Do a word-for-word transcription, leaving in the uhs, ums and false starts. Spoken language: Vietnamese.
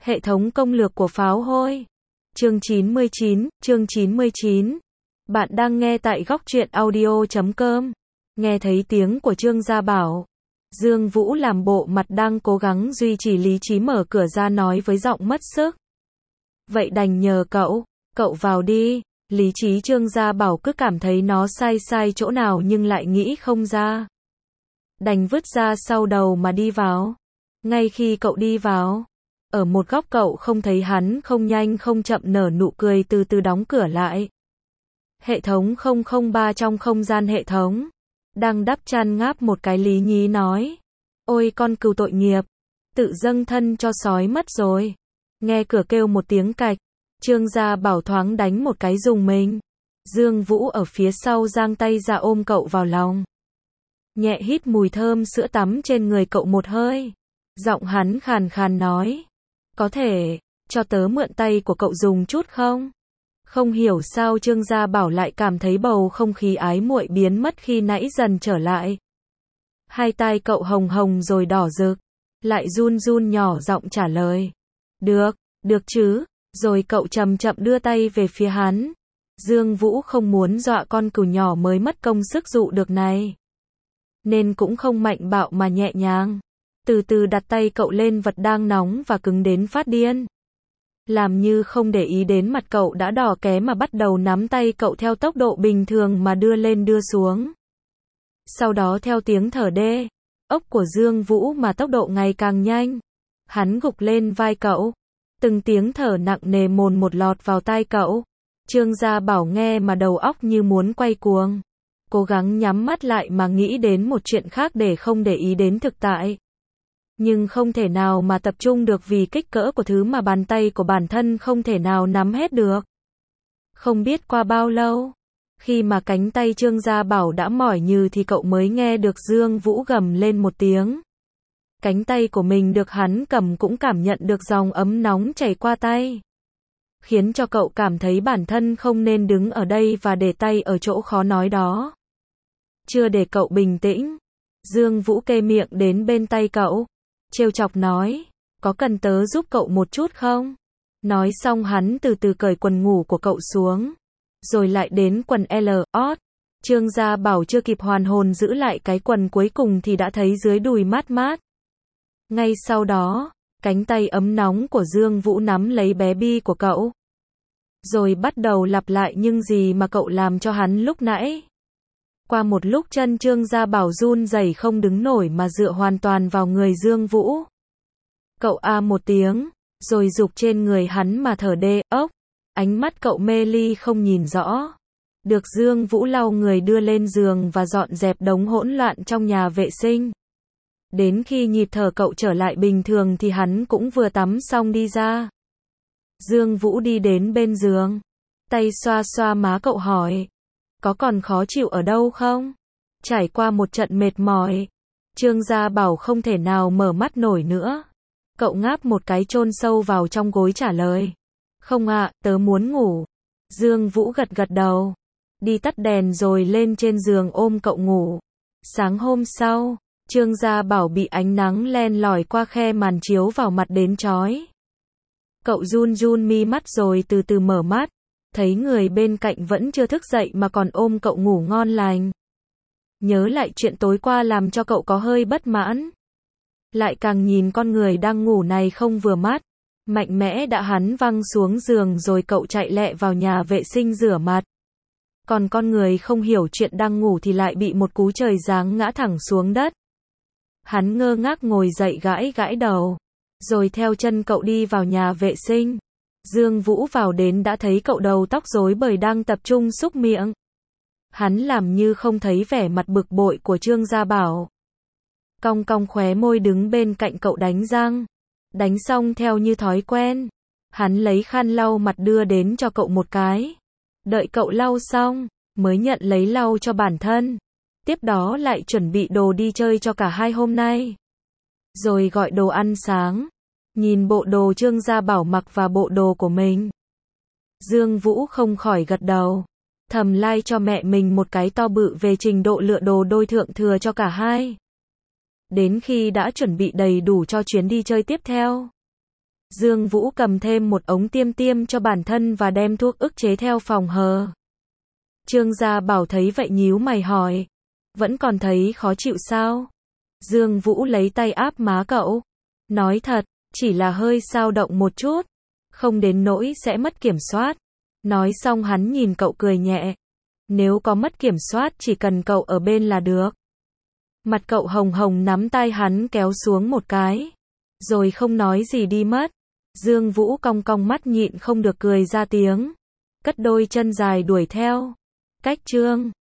Hệ thống công lược của pháo hôi. Chương chín mươi chín, chương chín mươi chín. Bạn đang nghe tại góc truyện audio chấm com. Nghe thấy tiếng của Trương Gia Bảo, Dương Vũ làm bộ mặt đang cố gắng duy trì lý trí mở cửa ra nói với giọng mất sức. Vậy đành nhờ cậu, cậu vào đi. Lý trí Trương Gia Bảo cứ cảm thấy nó sai sai chỗ nào nhưng lại nghĩ không ra. Đành vứt ra sau đầu mà đi vào. Ngay khi cậu đi vào, ở một góc cậu không thấy hắn không nhanh không chậm nở nụ cười từ từ đóng cửa lại. Hệ thống không không ba trong không gian hệ thống. Đang đắp chăn ngáp một cái lý nhí nói. Ôi con cừu tội nghiệp, tự dâng thân cho sói mất rồi. Nghe cửa kêu một tiếng cạch, Trương Gia Bảo thoáng đánh một cái rùng mình. Dương Vũ ở phía sau giang tay ra ôm cậu vào lòng. Nhẹ hít mùi thơm sữa tắm trên người cậu một hơi. Giọng hắn khàn khàn nói. Có thể, cho tớ mượn tay của cậu dùng chút không? Không hiểu sao Trương Gia Bảo lại cảm thấy bầu không khí ái muội biến mất khi nãy dần trở lại. Hai tai cậu hồng hồng rồi đỏ rực, lại run run nhỏ giọng trả lời. Được, được chứ, rồi cậu chậm chậm đưa tay về phía hắn. Dương Vũ không muốn dọa con cừu nhỏ mới mất công sức dụ được này, nên cũng không mạnh bạo mà nhẹ nhàng. Từ từ đặt tay cậu lên vật đang nóng và cứng đến phát điên. Làm như không để ý đến mặt cậu đã đỏ ké mà bắt đầu nắm tay cậu theo tốc độ bình thường mà đưa lên đưa xuống. Sau đó theo tiếng thở đê, ốc của Dương Vũ mà tốc độ ngày càng nhanh. Hắn gục lên vai cậu. Từng tiếng thở nặng nề mồn một lọt vào tai cậu. Trương Gia Bảo nghe mà đầu óc như muốn quay cuồng. Cố gắng nhắm mắt lại mà nghĩ đến một chuyện khác để không để ý đến thực tại. Nhưng không thể nào mà tập trung được vì kích cỡ của thứ mà bàn tay của bản thân không thể nào nắm hết được. Không biết qua bao lâu, khi mà cánh tay Trương Gia Bảo đã mỏi nhừ thì cậu mới nghe được Dương Vũ gầm lên một tiếng. Cánh tay của mình được hắn cầm cũng cảm nhận được dòng ấm nóng chảy qua tay, khiến cho cậu cảm thấy bản thân không nên đứng ở đây và để tay ở chỗ khó nói đó. Chưa để cậu bình tĩnh, Dương Vũ kê miệng đến bên tay cậu, trêu chọc nói, có cần tớ giúp cậu một chút không? Nói xong hắn từ từ cởi quần ngủ của cậu xuống, rồi lại đến quần L, ót. Trương Gia Bảo chưa kịp hoàn hồn giữ lại cái quần cuối cùng thì đã thấy dưới đùi mát mát. Ngay sau đó, cánh tay ấm nóng của Dương Vũ nắm lấy bé bi của cậu. Rồi bắt đầu lặp lại những gì mà cậu làm cho hắn lúc nãy. Qua một lúc chân Trương Gia Bảo run rẩy không đứng nổi mà dựa hoàn toàn vào người Dương Vũ. Cậu a một tiếng, rồi rục trên người hắn mà thở đê, ốc. Ánh mắt cậu mê ly không nhìn rõ. Được Dương Vũ lau người đưa lên giường và dọn dẹp đống hỗn loạn trong nhà vệ sinh. Đến khi nhịp thở cậu trở lại bình thường thì hắn cũng vừa tắm xong đi ra. Dương Vũ đi đến bên giường, tay xoa xoa má cậu hỏi. Có còn khó chịu ở đâu không? Trải qua một trận mệt mỏi, Trương Gia Bảo không thể nào mở mắt nổi nữa. Cậu ngáp một cái chôn sâu vào trong gối trả lời. Không ạ, tớ muốn ngủ. Dương Vũ gật gật đầu. Đi tắt đèn rồi lên trên giường ôm cậu ngủ. Sáng hôm sau, Trương Gia Bảo bị ánh nắng len lỏi qua khe màn chiếu vào mặt đến chói. Cậu run run mi mắt rồi từ từ mở mắt. Thấy người bên cạnh vẫn chưa thức dậy mà còn ôm cậu ngủ ngon lành. Nhớ lại chuyện tối qua làm cho cậu có hơi bất mãn. Lại càng nhìn con người đang ngủ này không vừa mắt. Mạnh mẽ đã hắn văng xuống giường rồi cậu chạy lẹ vào nhà vệ sinh rửa mặt. Còn con người không hiểu chuyện đang ngủ thì lại bị một cú trời giáng ngã thẳng xuống đất. Hắn ngơ ngác ngồi dậy gãi gãi đầu. Rồi theo chân cậu đi vào nhà vệ sinh. Dương Vũ vào đến đã thấy cậu đầu tóc rối bời đang tập trung xúc miệng. Hắn làm như không thấy vẻ mặt bực bội của Trương Gia Bảo. Cong cong khóe môi đứng bên cạnh cậu đánh răng. Đánh xong theo như thói quen, hắn lấy khăn lau mặt đưa đến cho cậu một cái. Đợi cậu lau xong, mới nhận lấy lau cho bản thân. Tiếp đó lại chuẩn bị đồ đi chơi cho cả hai hôm nay. Rồi gọi đồ ăn sáng. Nhìn bộ đồ Trương Gia Bảo mặc và bộ đồ của mình, Dương Vũ không khỏi gật đầu. Thầm like cho mẹ mình một cái to bự về trình độ lựa đồ đôi thượng thừa cho cả hai. Đến khi đã chuẩn bị đầy đủ cho chuyến đi chơi tiếp theo, Dương Vũ cầm thêm một ống tiêm tiêm cho bản thân và đem thuốc ức chế theo phòng hờ. Trương Gia Bảo thấy vậy nhíu mày hỏi. Vẫn còn thấy khó chịu sao? Dương Vũ lấy tay áp má cậu. Nói thật, chỉ là hơi dao động một chút. Không đến nỗi sẽ mất kiểm soát. Nói xong hắn nhìn cậu cười nhẹ. Nếu có mất kiểm soát chỉ cần cậu ở bên là được. Mặt cậu hồng hồng nắm tay hắn kéo xuống một cái. Rồi không nói gì đi mất. Dương Vũ cong cong mắt nhịn không được cười ra tiếng. Cất đôi chân dài đuổi theo. Cách Trương